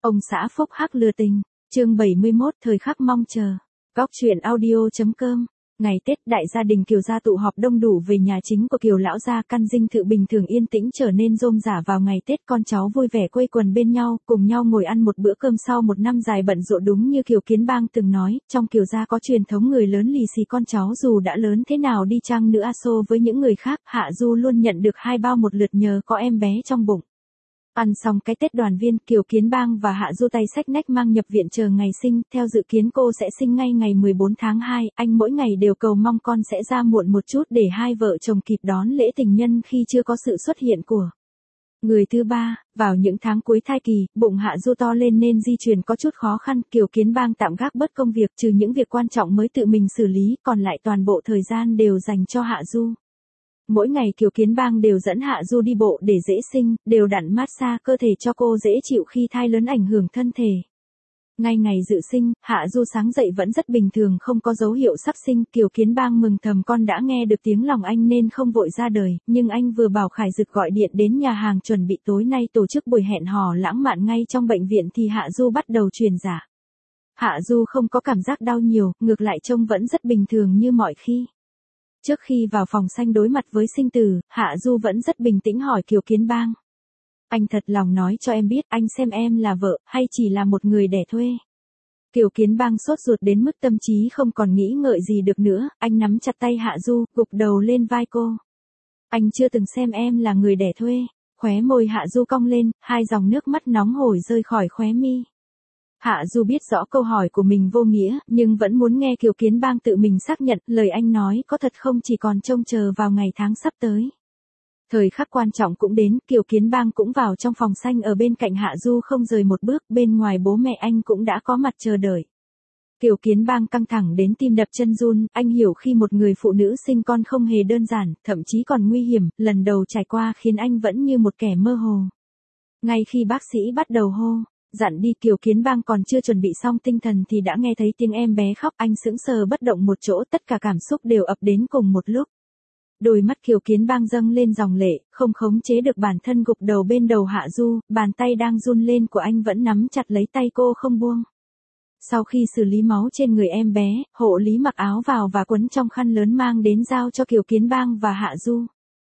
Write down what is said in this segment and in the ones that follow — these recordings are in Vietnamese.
Ông xã phúc hắc lừa tình, chương 71 thời khắc mong chờ. Góc truyện audio.com. Ngày Tết đại gia đình Kiều gia tụ họp đông đủ về nhà chính của Kiều lão gia, căn dinh thự bình thường yên tĩnh trở nên rôm rả vào ngày Tết, con cháu vui vẻ quây quần bên nhau, cùng nhau ngồi ăn một bữa cơm sau một năm dài bận rộn. Đúng như Kiều Kiến Bang từng nói, trong Kiều gia có truyền thống người lớn lì xì con cháu dù đã lớn thế nào đi chăng nữa so với những người khác, Hạ Du luôn nhận được 2 bao một lượt nhờ có em bé trong bụng. Ăn xong cái Tết đoàn viên, Kiều Kiến Bang và Hạ Du tay xách nách mang nhập viện chờ ngày sinh, theo dự kiến cô sẽ sinh ngay ngày 14 tháng 2, anh mỗi ngày đều cầu mong con sẽ ra muộn một chút để hai vợ chồng kịp đón lễ tình nhân khi chưa có sự xuất hiện của người thứ ba. Vào những tháng cuối thai kỳ, bụng Hạ Du to lên nên di chuyển có chút khó khăn, Kiều Kiến Bang tạm gác bớt công việc, trừ những việc quan trọng mới tự mình xử lý, còn lại toàn bộ thời gian đều dành cho Hạ Du. Mỗi ngày Kiều Kiến Bang đều dẫn Hạ Du đi bộ để dễ sinh, đều đặn massage cơ thể cho cô dễ chịu khi thai lớn ảnh hưởng thân thể. Ngay ngày dự sinh, Hạ Du sáng dậy vẫn rất bình thường, không có dấu hiệu sắp sinh. Kiều Kiến Bang mừng thầm con đã nghe được tiếng lòng anh nên không vội ra đời, nhưng anh vừa bảo Khải Dực gọi điện đến nhà hàng chuẩn bị tối nay tổ chức buổi hẹn hò lãng mạn ngay trong bệnh viện thì Hạ Du bắt đầu truyền dạ. Hạ Du không có cảm giác đau nhiều, ngược lại trông vẫn rất bình thường như mọi khi. Trước khi vào phòng sanh đối mặt với sinh tử, Hạ Du vẫn rất bình tĩnh hỏi Kiều Kiến Bang. Anh thật lòng nói cho em biết, anh xem em là vợ, hay chỉ là một người đẻ thuê? Kiều Kiến Bang sốt ruột đến mức tâm trí không còn nghĩ ngợi gì được nữa, anh nắm chặt tay Hạ Du, gục đầu lên vai cô. Anh chưa từng xem em là người đẻ thuê. Khóe môi Hạ Du cong lên, 2 dòng nước mắt nóng hổi rơi khỏi khóe mi. Hạ Du biết rõ câu hỏi của mình vô nghĩa, nhưng vẫn muốn nghe Kiều Kiến Bang tự mình xác nhận, lời anh nói có thật không chỉ còn trông chờ vào ngày tháng sắp tới. Thời khắc quan trọng cũng đến, Kiều Kiến Bang cũng vào trong phòng sanh ở bên cạnh Hạ Du không rời một bước, bên ngoài bố mẹ anh cũng đã có mặt chờ đợi. Kiều Kiến Bang căng thẳng đến tim đập chân run, anh hiểu khi một người phụ nữ sinh con không hề đơn giản, thậm chí còn nguy hiểm, lần đầu trải qua khiến anh vẫn như một kẻ mơ hồ. Ngay khi bác sĩ bắt đầu hô dặn đi, Kiều Kiến Bang còn chưa chuẩn bị xong tinh thần thì đã nghe thấy tiếng em bé khóc, anh sững sờ bất động một chỗ, tất cả cảm xúc đều ập đến cùng một lúc. Đôi mắt Kiều Kiến Bang dâng lên dòng lệ, không khống chế được bản thân gục đầu bên đầu Hạ Du, bàn tay đang run lên của anh vẫn nắm chặt lấy tay cô không buông. Sau khi xử lý máu trên người em bé, hộ lý mặc áo vào và quấn trong khăn lớn mang đến giao cho Kiều Kiến Bang và Hạ Du.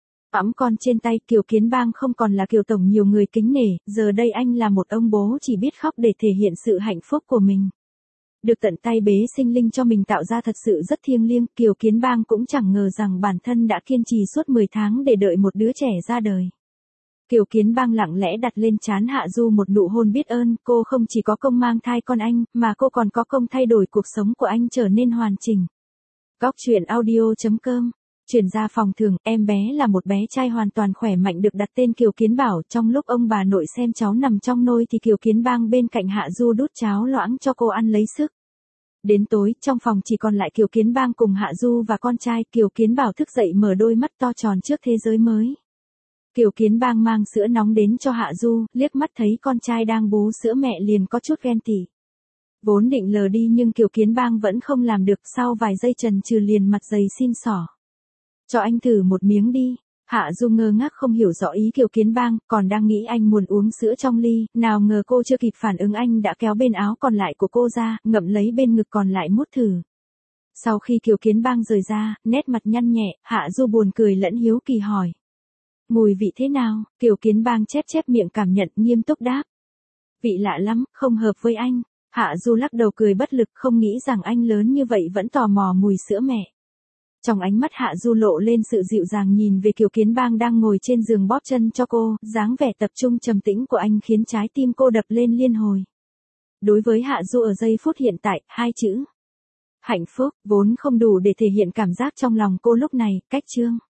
Ẵm con trên tay, Kiều Kiến Bang không còn là Kiều tổng nhiều người kính nể, giờ đây anh là một ông bố chỉ biết khóc để thể hiện sự hạnh phúc của mình. Được tận tay bế sinh linh cho mình tạo ra thật sự rất thiêng liêng, Kiều Kiến Bang cũng chẳng ngờ rằng bản thân đã kiên trì suốt 10 tháng để đợi một đứa trẻ ra đời. Kiều Kiến Bang lặng lẽ đặt lên trán Hạ Du một nụ hôn biết ơn, cô không chỉ có công mang thai con anh, mà cô còn có công thay đổi cuộc sống của anh trở nên hoàn chỉnh. Góc truyện audio.com. Chuyển ra phòng thường, em bé là một bé trai hoàn toàn khỏe mạnh được đặt tên Kiều Kiến Bảo. Trong lúc ông bà nội xem cháu nằm trong nôi thì Kiều Kiến Bang bên cạnh Hạ Du đút cháo loãng cho cô ăn lấy sức. Đến tối, trong phòng chỉ còn lại Kiều Kiến Bang cùng Hạ Du và con trai. Kiều Kiến Bảo thức dậy mở đôi mắt to tròn trước thế giới mới. Kiều Kiến Bang mang sữa nóng đến cho Hạ Du, liếc mắt thấy con trai đang bú sữa mẹ liền có chút ghen tị. Vốn định lờ đi nhưng Kiều Kiến Bang vẫn không làm được, sau vài giây chần chừ liền mặt dày xin xỏ. Cho anh thử một miếng đi. Hạ Du ngơ ngác không hiểu rõ ý Kiều Kiến Bang, còn đang nghĩ anh muốn uống sữa trong ly, nào ngờ cô chưa kịp phản ứng anh đã kéo bên áo còn lại của cô ra, ngậm lấy bên ngực còn lại mút thử. Sau khi Kiều Kiến Bang rời ra, nét mặt nhăn nhẹ, Hạ Du buồn cười lẫn hiếu kỳ hỏi. Mùi vị thế nào? Kiều Kiến Bang chép chép miệng cảm nhận, nghiêm túc đáp. Vị lạ lắm, không hợp với anh. Hạ Du lắc đầu cười bất lực, không nghĩ rằng anh lớn như vậy vẫn tò mò mùi sữa mẹ. Trong ánh mắt Hạ Du lộ lên sự dịu dàng, nhìn về Kiều Kiến Bang đang ngồi trên giường bóp chân cho cô, dáng vẻ tập trung trầm tĩnh của anh khiến trái tim cô đập lên liên hồi. Đối với Hạ Du ở giây phút hiện tại, 2 chữ hạnh phúc vốn không đủ để thể hiện cảm giác trong lòng cô lúc này, cách chương.